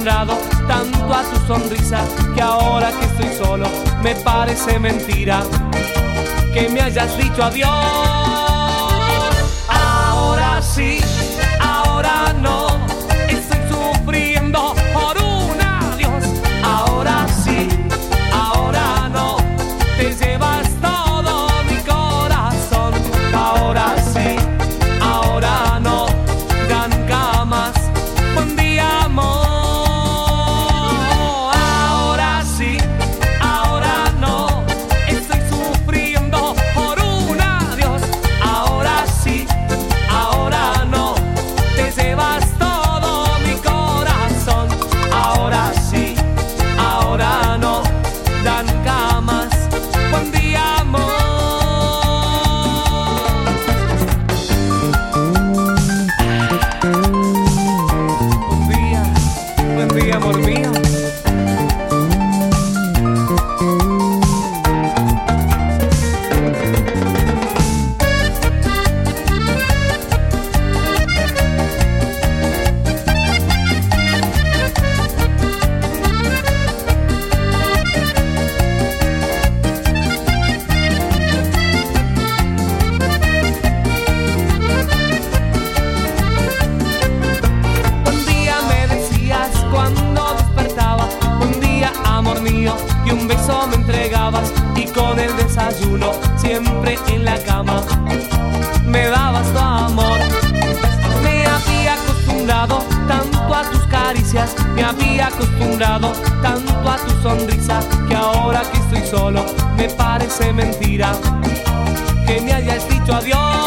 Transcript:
acostumbrado tanto a tu sonrisa que ahora que estoy solo me parece mentira que me hayas dicho adiós. Ahora sí, ahora no, estoy sufriendo por un adiós. Ahora sí, ahora no, te llevas todo mi corazón. Ahora sí, ahora no, ya nunca más. Buen día, amor. Ahora sí, ahora no, estoy sufriendo por un adiós. Ahora sí, ahora no, te llevas todo mi corazón. Ahora sí, ahora no, ya nunca más. Buen día, amor. Buen día, amor mío. Buen día me decías cuando despertaba. Buen día, amor mío. Y un beso me entregabas. Y con el desayuno siempre en la cama me dabas tu amor. Me había acostumbrado tanto a tus caricias, me había acostumbrado tanto a tu sonrisa, que ahora que estoy solo me parece mentira que me hayas dicho adiós.